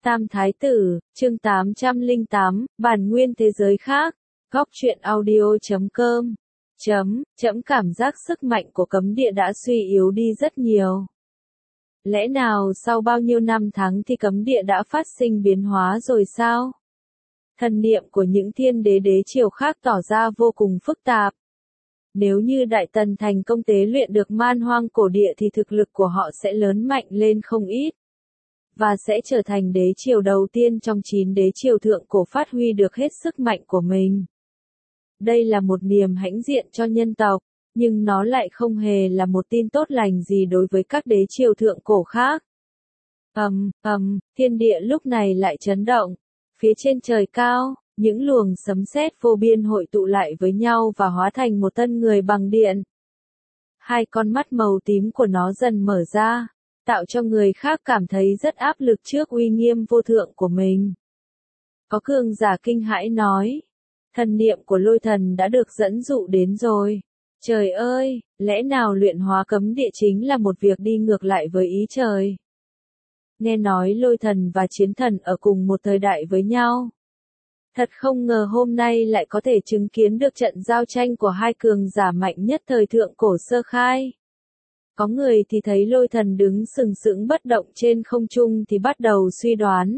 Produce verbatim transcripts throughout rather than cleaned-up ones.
Tam Thái Tử, chương tám trăm lẻ tám, bản nguyên thế giới khác, góc truyện audio chấm com. Chấm, chấm cảm giác sức mạnh của cấm địa đã suy yếu đi rất nhiều. Lẽ nào sau bao nhiêu năm tháng thì cấm địa đã phát sinh biến hóa rồi sao? Thần niệm của những thiên đế đế triều khác tỏ ra vô cùng phức tạp. Nếu như Đại Tần thành công tế luyện được man hoang cổ địa thì thực lực của họ sẽ lớn mạnh lên không ít. Và sẽ trở thành đế triều đầu tiên trong chín đế triều thượng cổ phát huy được hết sức mạnh của mình. Đây là một niềm hãnh diện cho nhân tộc, nhưng nó lại không hề là một tin tốt lành gì đối với các đế triều thượng cổ khác. Ầm, ầm, thiên địa lúc này lại chấn động. Phía trên trời cao, những luồng sấm sét vô biên hội tụ lại với nhau và hóa thành một thân người bằng điện. Hai con mắt màu tím của nó dần mở ra, tạo cho người khác cảm thấy rất áp lực trước uy nghiêm vô thượng của mình. Có cường giả kinh hãi nói, thần niệm của lôi thần đã được dẫn dụ đến rồi. Trời ơi, lẽ nào luyện hóa cấm địa chính là một việc đi ngược lại với ý trời? Nghe nói lôi thần và chiến thần ở cùng một thời đại với nhau. Thật không ngờ hôm nay lại có thể chứng kiến được trận giao tranh của hai cường giả mạnh nhất thời thượng cổ sơ khai. Có người thì thấy lôi thần đứng sừng sững bất động trên không trung thì bắt đầu suy đoán.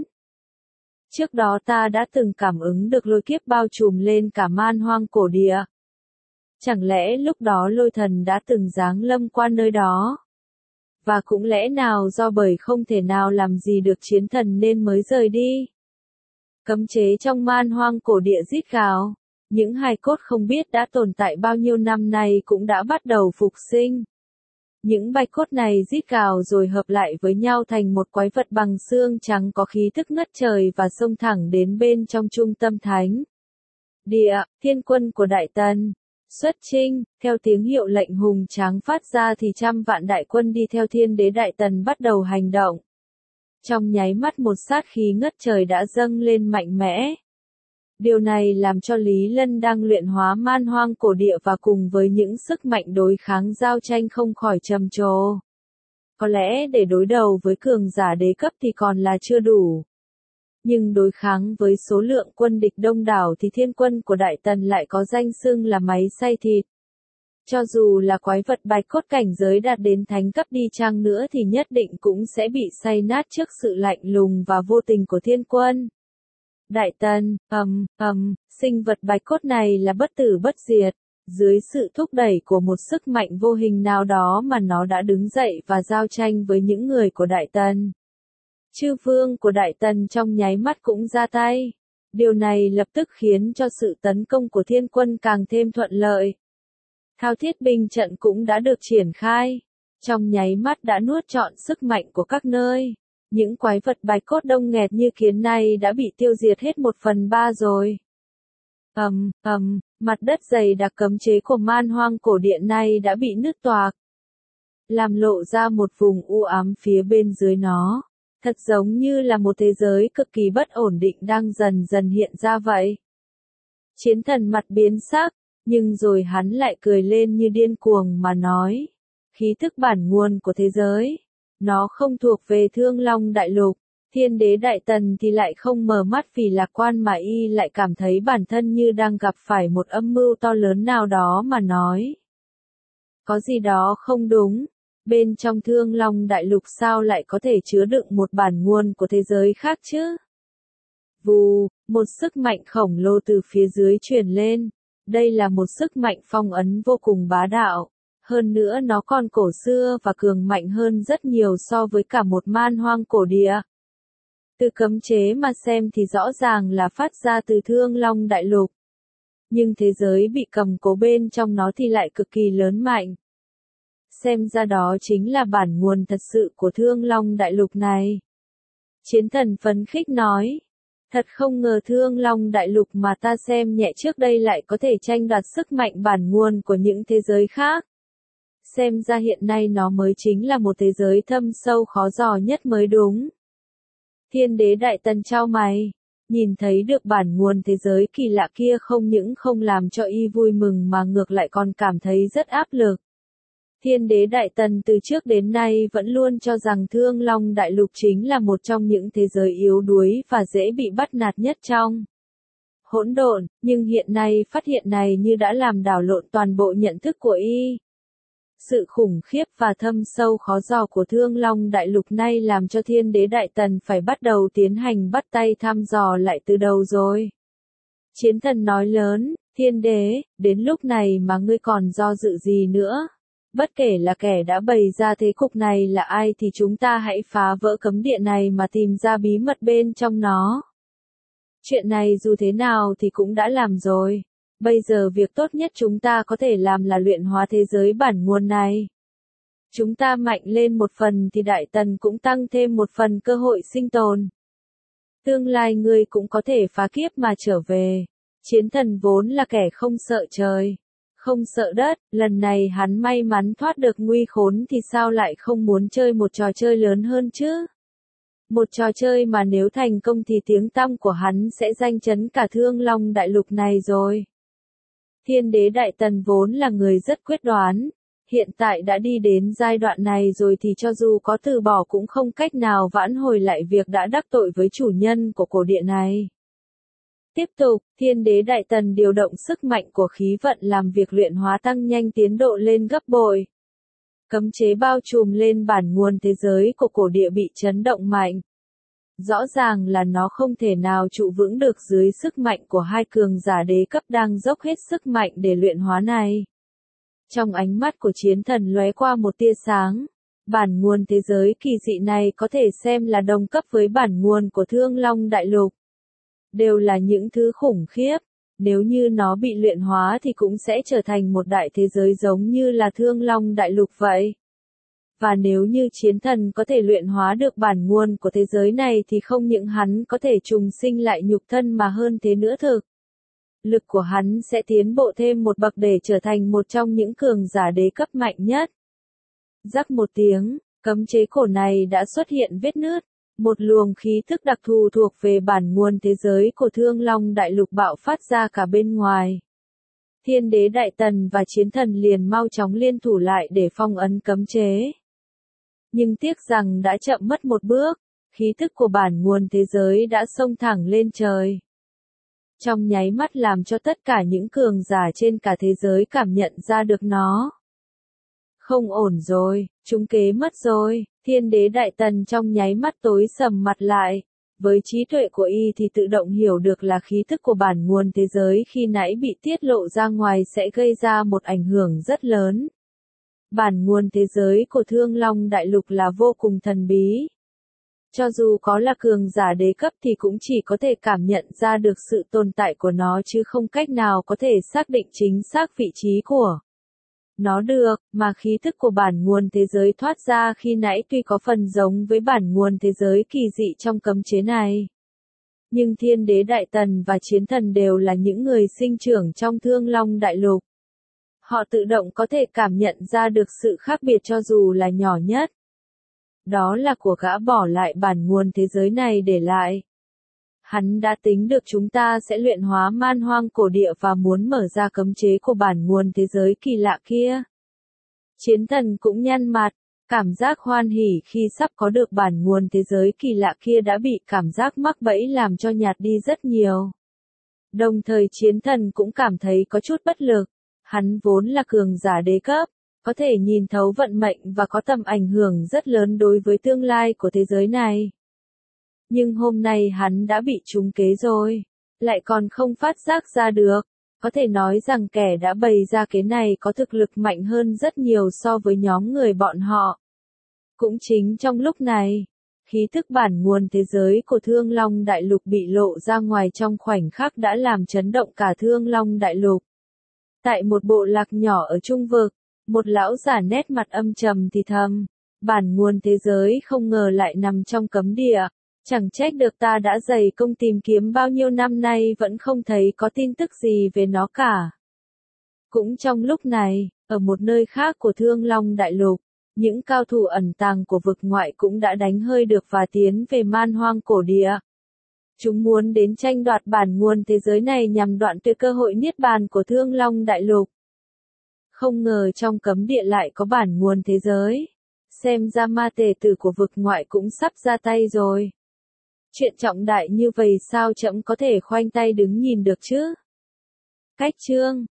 Trước đó ta đã từng cảm ứng được lôi kiếp bao trùm lên cả man hoang cổ địa. Chẳng lẽ lúc đó lôi thần đã từng giáng lâm qua nơi đó? Và cũng lẽ nào do bởi không thể nào làm gì được chiến thần nên mới rời đi? Cấm chế trong man hoang cổ địa rít gào. Những hài cốt không biết đã tồn tại bao nhiêu năm nay cũng đã bắt đầu phục sinh. Những bạch cốt này rít gào rồi hợp lại với nhau thành một quái vật bằng xương trắng có khí thức ngất trời và xông thẳng đến bên trong trung tâm thánh địa, thiên quân của Đại Tần. Xuất chinh, theo tiếng hiệu lệnh hùng tráng phát ra thì trăm vạn đại quân đi theo thiên đế Đại Tần bắt đầu hành động. Trong nháy mắt một sát khí ngất trời đã dâng lên mạnh mẽ. Điều này làm cho Lý Lân đang luyện hóa man hoang cổ địa và cùng với những sức mạnh đối kháng giao tranh không khỏi trầm trồ. Có lẽ để đối đầu với cường giả đế cấp thì còn là chưa đủ. Nhưng đối kháng với số lượng quân địch đông đảo thì thiên quân của Đại Tần lại có danh xưng là máy xay thịt. Cho dù là quái vật bạch cốt cảnh giới đạt đến thánh cấp đi chăng nữa thì nhất định cũng sẽ bị xay nát trước sự lạnh lùng và vô tình của thiên quân. Đại Tần, ầm, ầm, sinh vật bạch cốt này là bất tử bất diệt. Dưới sự thúc đẩy của một sức mạnh vô hình nào đó mà nó đã đứng dậy và giao tranh với những người của Đại Tần. Chư vương của Đại Tần trong nháy mắt cũng ra tay. Điều này lập tức khiến cho sự tấn công của thiên quân càng thêm thuận lợi. Thao thiết binh trận cũng đã được triển khai. Trong nháy mắt đã nuốt trọn sức mạnh của các nơi. Những quái vật bạch cốt đông nghẹt như kiến này đã bị tiêu diệt hết một phần ba rồi. Ầm, ầm, mặt đất dày đặc cấm chế của man hoang cổ điện này đã bị nứt toạc. Làm lộ ra một vùng u ám phía bên dưới nó. Thật giống như là một thế giới cực kỳ bất ổn định đang dần dần hiện ra vậy. Chiến thần mặt biến sắc, nhưng rồi hắn lại cười lên như điên cuồng mà nói. Khí thức bản nguồn của thế giới. Nó không thuộc về Thương Long Đại Lục. Thiên đế Đại Tần thì lại không mở mắt vì lạc quan mà y lại cảm thấy bản thân như đang gặp phải một âm mưu to lớn nào đó mà nói. Có gì đó không đúng. Bên trong Thương Long Đại Lục sao lại có thể chứa đựng một bản nguồn của thế giới khác chứ? Vù, một sức mạnh khổng lồ từ phía dưới truyền lên. Đây là một sức mạnh phong ấn vô cùng bá đạo. Hơn nữa nó còn cổ xưa và cường mạnh hơn rất nhiều so với cả một man hoang cổ địa. Từ cấm chế mà xem thì rõ ràng là phát ra từ Thương Long Đại Lục. Nhưng thế giới bị cầm cố bên trong nó thì lại cực kỳ lớn mạnh. Xem ra đó chính là bản nguồn thật sự của Thương Long Đại Lục này. Chiến thần phấn khích nói. Thật không ngờ Thương Long Đại Lục mà ta xem nhẹ trước đây lại có thể tranh đoạt sức mạnh bản nguồn của những thế giới khác. Xem ra hiện nay nó mới chính là một thế giới thâm sâu khó dò nhất mới đúng. Thiên đế Đại Tần chau mày. Nhìn thấy được bản nguồn thế giới kỳ lạ kia không những không làm cho y vui mừng mà ngược lại còn cảm thấy rất áp lực. Thiên đế Đại Tần từ trước đến nay vẫn luôn cho rằng Thương Long Đại Lục chính là một trong những thế giới yếu đuối và dễ bị bắt nạt nhất trong hỗn độn, nhưng hiện nay phát hiện này như đã làm đảo lộn toàn bộ nhận thức của y. Sự khủng khiếp và thâm sâu khó dò của Thương Long Đại Lục nay làm cho Thiên đế Đại Tần phải bắt đầu tiến hành bắt tay thăm dò lại từ đầu rồi. Chiến thần nói lớn, Thiên đế, đến lúc này mà ngươi còn do dự gì nữa? Bất kể là kẻ đã bày ra thế cục này là ai thì chúng ta hãy phá vỡ cấm địa này mà tìm ra bí mật bên trong nó. Chuyện này dù thế nào thì cũng đã làm rồi. Bây giờ việc tốt nhất chúng ta có thể làm là luyện hóa thế giới bản nguồn này. Chúng ta mạnh lên một phần thì Đại Tần cũng tăng thêm một phần cơ hội sinh tồn. Tương lai ngươi cũng có thể phá kiếp mà trở về. Chiến thần vốn là kẻ không sợ trời, không sợ đất, lần này hắn may mắn thoát được nguy khốn thì sao lại không muốn chơi một trò chơi lớn hơn chứ? Một trò chơi mà nếu thành công thì tiếng tăm của hắn sẽ danh chấn cả Thương Long Đại Lục này rồi. Thiên đế Đại Tần vốn là người rất quyết đoán, hiện tại đã đi đến giai đoạn này rồi thì cho dù có từ bỏ cũng không cách nào vãn hồi lại việc đã đắc tội với chủ nhân của cổ địa này. Tiếp tục, Thiên đế Đại Tần điều động sức mạnh của khí vận làm việc luyện hóa tăng nhanh tiến độ lên gấp bội. Cấm chế bao trùm lên bản nguồn thế giới của cổ địa bị chấn động mạnh. Rõ ràng là nó không thể nào trụ vững được dưới sức mạnh của hai cường giả đế cấp đang dốc hết sức mạnh để luyện hóa này. Trong ánh mắt của chiến thần lóe qua một tia sáng, bản nguồn thế giới kỳ dị này có thể xem là đồng cấp với bản nguồn của Thương Long Đại Lục. Đều là những thứ khủng khiếp, nếu như nó bị luyện hóa thì cũng sẽ trở thành một đại thế giới giống như là Thương Long Đại Lục vậy. Và nếu như chiến thần có thể luyện hóa được bản nguồn của thế giới này thì không những hắn có thể trùng sinh lại nhục thân mà hơn thế nữa thực. Lực của hắn sẽ tiến bộ thêm một bậc để trở thành một trong những cường giả đế cấp mạnh nhất. Rắc một tiếng, cấm chế cổ này đã xuất hiện vết nứt. Một luồng khí thức đặc thù thuộc về bản nguồn thế giới của Thương Long Đại Lục bạo phát ra cả bên ngoài. Thiên đế Đại Tần và chiến thần liền mau chóng liên thủ lại để phong ấn cấm chế. Nhưng tiếc rằng đã chậm mất một bước, khí thức của bản nguồn thế giới đã xông thẳng lên trời. Trong nháy mắt làm cho tất cả những cường giả trên cả thế giới cảm nhận ra được nó. Không ổn rồi, chúng kế mất rồi. Thiên đế Đại Tần trong nháy mắt tối sầm mặt lại. Với trí tuệ của y thì tự động hiểu được là khí thức của bản nguồn thế giới khi nãy bị tiết lộ ra ngoài sẽ gây ra một ảnh hưởng rất lớn. Bản nguồn thế giới của Thương Long Đại Lục là vô cùng thần bí. Cho dù có là cường giả đế cấp thì cũng chỉ có thể cảm nhận ra được sự tồn tại của nó chứ không cách nào có thể xác định chính xác vị trí của nó được, mà khí thức của bản nguồn thế giới thoát ra khi nãy tuy có phần giống với bản nguồn thế giới kỳ dị trong cấm chế này. Nhưng Thiên đế Đại Tần và chiến thần đều là những người sinh trưởng trong Thương Long Đại Lục. Họ tự động có thể cảm nhận ra được sự khác biệt cho dù là nhỏ nhất. Đó là của gã bỏ lại bản nguồn thế giới này để lại. Hắn đã tính được chúng ta sẽ luyện hóa man hoang cổ địa và muốn mở ra cấm chế của bản nguồn thế giới kỳ lạ kia. Chiến thần cũng nhăn mặt, cảm giác hoan hỉ khi sắp có được bản nguồn thế giới kỳ lạ kia đã bị cảm giác mắc bẫy làm cho nhạt đi rất nhiều. Đồng thời chiến thần cũng cảm thấy có chút bất lực, hắn vốn là cường giả đế cấp, có thể nhìn thấu vận mệnh và có tầm ảnh hưởng rất lớn đối với tương lai của thế giới này. Nhưng hôm nay hắn đã bị trúng kế rồi, lại còn không phát giác ra được. Có thể nói rằng kẻ đã bày ra kế này có thực lực mạnh hơn rất nhiều so với nhóm người bọn họ. Cũng chính trong lúc này, khí thức bản nguồn thế giới của Thương Long Đại Lục bị lộ ra ngoài trong khoảnh khắc đã làm chấn động cả Thương Long Đại Lục. Tại một bộ lạc nhỏ ở trung vực, một lão giả nét mặt âm trầm thì thầm, bản nguồn thế giới không ngờ lại nằm trong cấm địa. Chẳng trách được ta đã dày công tìm kiếm bao nhiêu năm nay vẫn không thấy có tin tức gì về nó cả. Cũng trong lúc này, ở một nơi khác của Thương Long Đại Lục, những cao thủ ẩn tàng của vực ngoại cũng đã đánh hơi được và tiến về man hoang cổ địa. Chúng muốn đến tranh đoạt bản nguồn thế giới này nhằm đoạn tuyệt cơ hội niết bàn của Thương Long Đại Lục. Không ngờ trong cấm địa lại có bản nguồn thế giới. Xem ra ma tề tử của vực ngoại cũng sắp ra tay rồi. Chuyện trọng đại như vậy sao trẫm có thể khoanh tay đứng nhìn được chứ? Cách chương